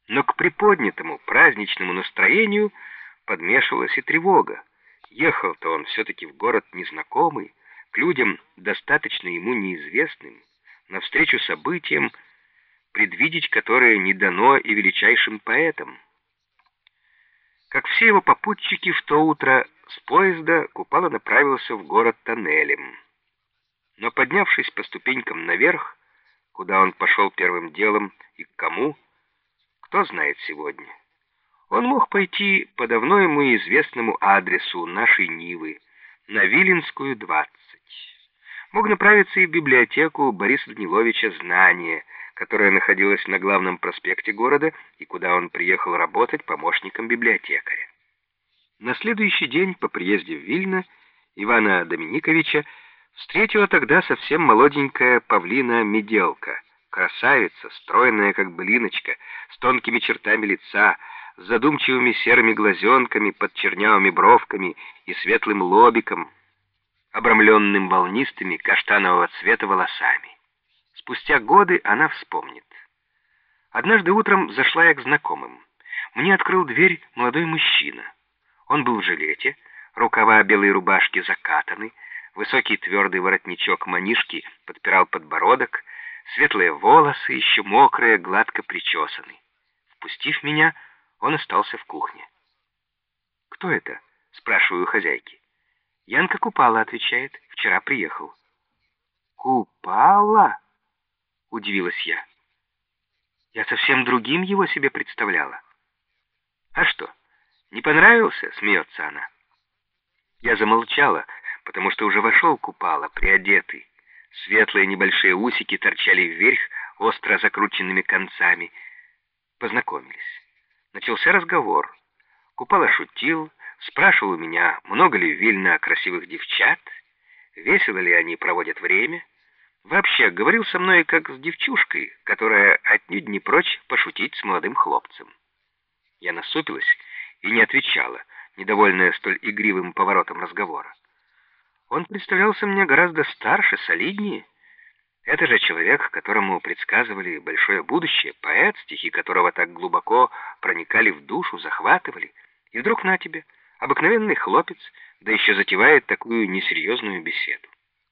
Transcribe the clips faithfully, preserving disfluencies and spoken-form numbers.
Но к приподнятому праздничному настроению подмешивалась и тревога. Ехал-то он все-таки в город незнакомый, к людям, достаточно ему неизвестным, навстречу событиям, предвидеть которые не дано и величайшим поэтам. Как все его попутчики, в то утро с поезда Купала направился в город тоннелем. Но поднявшись по ступенькам наверх, куда он пошел первым делом и к кому, кто знает сегодня. Он мог пойти по давно ему известному адресу нашей Нивы, на Виленскую, двадцать. Мог направиться и в библиотеку Бориса Даниловича «Знание», которая находилась на главном проспекте города и куда он приехал работать помощником библиотекаря. На следующий день по приезде в Вильно Ивана Доминиковича встретила тогда совсем молоденькая Павлина Меделка, красавица, стройная как былиночка, с тонкими чертами лица, с задумчивыми серыми глазенками под чернявыми бровками и светлым лобиком, обрамленным волнистыми каштанового цвета волосами. Спустя годы она вспомнит. Однажды утром зашла я к знакомым. Мне открыл дверь молодой мужчина. Он был в жилете, рукава белой рубашки закатаны, высокий твердый воротничок манишки подпирал подбородок, светлые волосы, еще мокрые, гладко причесаны. Впустив меня, он остался в кухне. «Кто это?» — спрашиваю у хозяйки. «Янка Купала», — отвечает, — «вчера приехал». «Купала?» — удивилась я. Я совсем другим его себе представляла. «А что, не понравился?» — смеется она. Я замолчала, потому что уже вошел Купала, приодетый. Светлые небольшие усики торчали вверх остро закрученными концами. Познакомились. Начался разговор. Купала шутил, спрашивал у меня, много ли в Вильно красивых девчат, весело ли они проводят время. Вообще, говорил со мной как с девчушкой, которая отнюдь не прочь пошутить с молодым хлопцем. Я насупилась и не отвечала, недовольная столь игривым поворотом разговора. Он представлялся мне гораздо старше, солиднее. Это же человек, которому предсказывали большое будущее, поэт, стихи которого так глубоко проникали в душу, захватывали. И вдруг на тебе, обыкновенный хлопец, да еще затевает такую несерьезную беседу.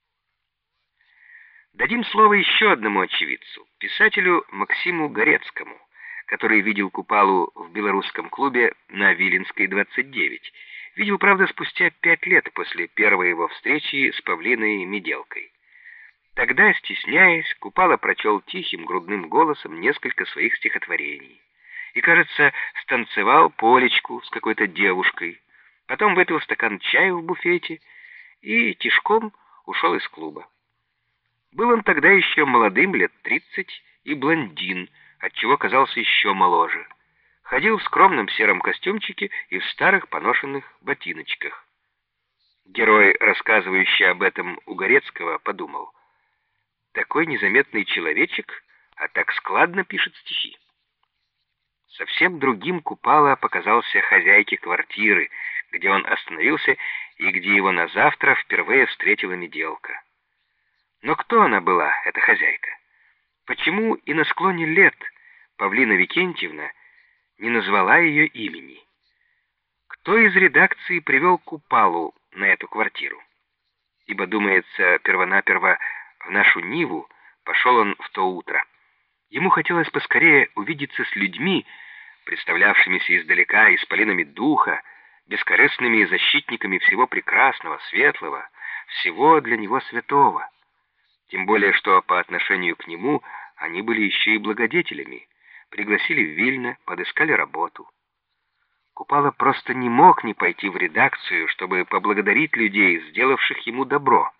Дадим слово еще одному очевидцу, писателю Максиму Горецкому, который видел Купалу в белорусском клубе на Виленской, двадцать девять. Видел, правда, спустя пять лет после первой его встречи с Павлиной Меделкой. Тогда, стесняясь, Купала прочел тихим грудным голосом несколько своих стихотворений. И, кажется, станцевал полечку с какой-то девушкой. Потом выпил стакан чаю в буфете и тишком ушел из клуба. Был он тогда еще молодым, лет тридцать, и блондин, отчего казался еще моложе. Ходил в скромном сером костюмчике и в старых поношенных ботиночках. Герой, рассказывающий об этом у Горецкого, подумал: такой незаметный человечек, а так складно пишет стихи. Совсем другим Купала показался хозяйке квартиры, где он остановился и где его на завтра впервые встретила Меделка. Но кто она была, эта хозяйка? Почему и на склоне лет Павлина Викентьевна не назвала ее имени? Кто из редакции привел Купалу на эту квартиру? Ибо, думается, первонаперво в нашу Ниву пошел он в то утро. Ему хотелось поскорее увидеться с людьми, представлявшимися издалека исполинами духа, бескорыстными защитниками всего прекрасного, светлого, всего для него святого. Тем более, что по отношению к нему они были еще и благодетелями, пригласили в Вильно, подыскали работу. Купала просто не мог не пойти в редакцию, чтобы поблагодарить людей, сделавших ему добро.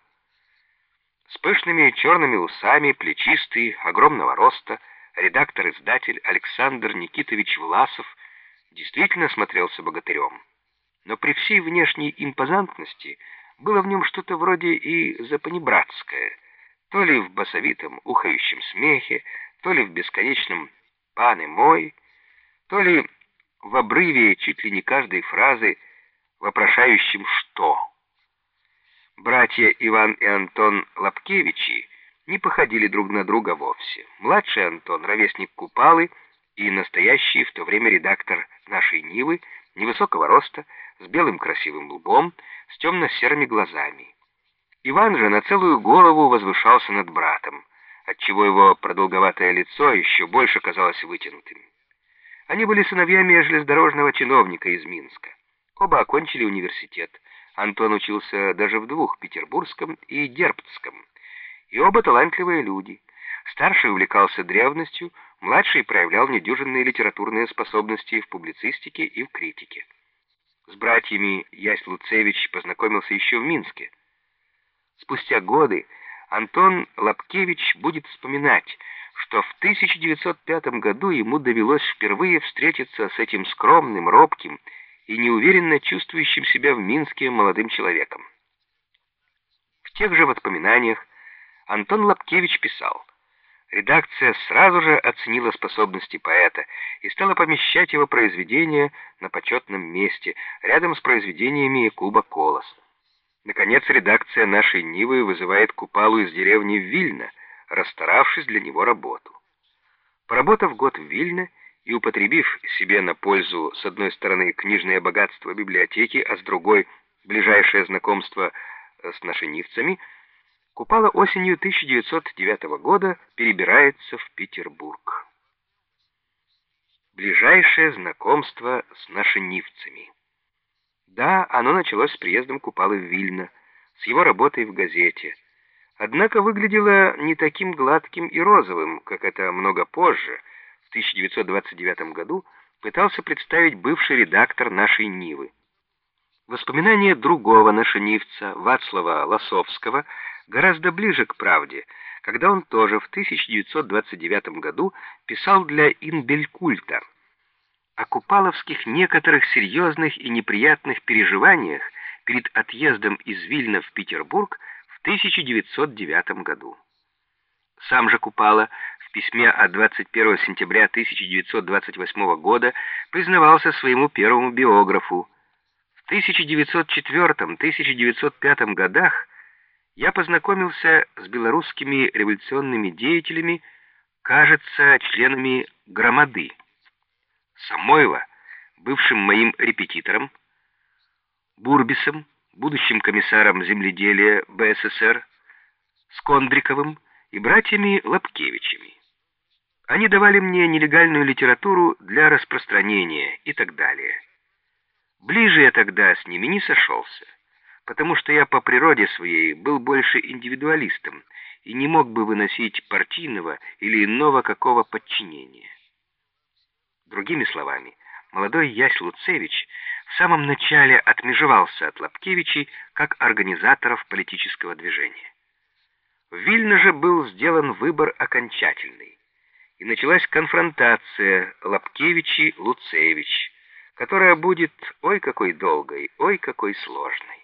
С пышными черными усами, плечистый, огромного роста, редактор-издатель Александр Никитович Власов действительно смотрелся богатырем. Но при всей внешней импозантности было в нем что-то вроде и запанибратское, то ли в басовитом ухающем смехе, то ли в бесконечном «пане мой», то ли в обрыве чуть ли не каждой фразы, вопрошающем «что?». Братья Иван и Антон Лапкевичи не походили друг на друга вовсе. Младший Антон, ровесник Купалы, и настоящий в то время редактор «Нашей Нивы», невысокого роста, с белым красивым лбом, с темно-серыми глазами. Иван же на целую голову возвышался над братом, отчего его продолговатое лицо еще больше казалось вытянутым. Они были сыновьями железнодорожного чиновника из Минска. Оба окончили университет. Антон учился даже в двух, Петербургском и Дербцком. И оба талантливые люди. Старший увлекался древностью, младший проявлял недюжинные литературные способности в публицистике и в критике. С братьями Ясь Луцевич познакомился еще в Минске. Спустя годы Антон Лапкевич будет вспоминать, что в тысяча девятьсот пятом году ему довелось впервые встретиться с этим скромным, робким и неуверенно чувствующим себя в Минске молодым человеком. В тех же воспоминаниях Антон Лапкевич писал: «Редакция сразу же оценила способности поэта и стала помещать его произведения на почетном месте, рядом с произведениями Якуба Колоса. Наконец, редакция «Нашей Нивы» вызывает Купалу из деревни Вильно, расстаравшись для него работу. Поработав год в Вильно и употребив себе на пользу с одной стороны книжное богатство библиотеки, а с другой ближайшее знакомство с нашенивцами, Купала осенью тысяча девятьсот девятого года перебирается в Петербург. Ближайшее знакомство с нашенивцами. Да, оно началось с приездом Купалы в Вильно, с его работой в газете. Однако выглядело не таким гладким и розовым, как это много позже, в тысяча девятьсот двадцать девятом году, пытался представить бывший редактор «Нашей Нивы». Воспоминания другого нашенивца, Вацлава Лосовского, гораздо ближе к правде, когда он тоже в тысяча девятьсот двадцать девятом году писал для Инбелькульта о купаловских некоторых серьезных и неприятных переживаниях перед отъездом из Вильна в Петербург в тысяча девятьсот девятом году. Сам же Купала в письме от двадцать первого сентября тысяча девятьсот двадцать восьмого года признавался своему первому биографу: «В тысяча девятьсот четвёртом — тысяча девятьсот пятом годах я познакомился с белорусскими революционными деятелями, кажется, членами Громады, Самойло, бывшим моим репетитором, Бурбисом, будущим комиссаром земледелия БССР, с Кондриковым и братьями Лапкевичами. Они давали мне нелегальную литературу для распространения и так далее. Ближе я тогда с ними не сошелся, потому что я по природе своей был больше индивидуалистом и не мог бы выносить партийного или иного какого подчинения». Другими словами, молодой Ясь Луцевич в самом начале отмежевался от Лапкевичей как организаторов политического движения. В Вильно же был сделан выбор окончательный, и началась конфронтация Лапкевичи-Луцевич, которая будет ой какой долгой, ой какой сложной.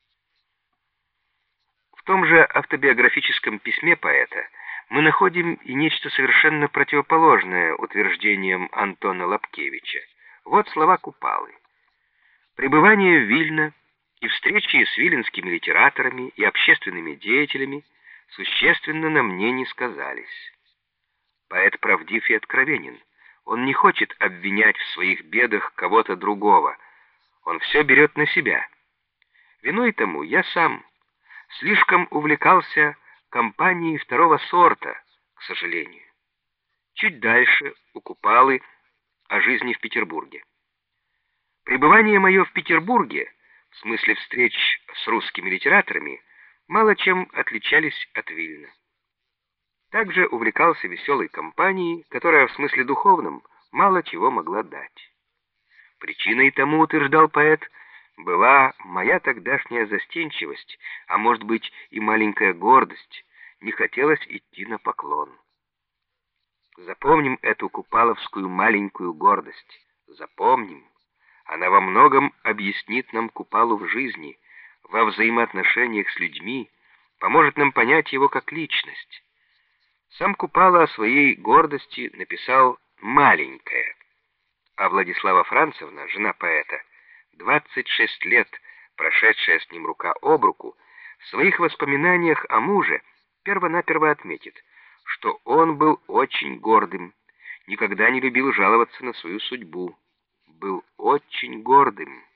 В том же автобиографическом письме поэта мы находим и нечто совершенно противоположное утверждениям Антона Лапкевича. Вот слова Купалы. «Пребывание в Вильно и встречи с виленскими литераторами и общественными деятелями существенно на мне не сказались. Поэт правдив и откровенен. Он не хочет обвинять в своих бедах кого-то другого. Он все берет на себя. Виной тому я сам. Слишком увлекался компанией второго сорта, к сожалению». Чуть дальше у Купалы о жизни в Петербурге. «Пребывание мое в Петербурге, в смысле встреч с русскими литераторами, мало чем отличались от Вильна. Также увлекался веселой компанией, которая в смысле духовном мало чего могла дать. Причиной тому, утверждал поэт, была моя тогдашняя застенчивость, а может быть и маленькая гордость, не хотелось идти на поклон. Запомним эту купаловскую маленькую гордость, запомним. Она во многом объяснит нам Купалу в жизни, во взаимоотношениях с людьми, поможет нам понять его как личность. Сам Купала о своей гордости написал «маленькая», а Владислава Францевна, жена поэта, двадцать шесть лет, прошедшая с ним рука об руку, в своих воспоминаниях о муже первонаперво отметит, что он был очень гордым, никогда не любил жаловаться на свою судьбу, был очень гордым.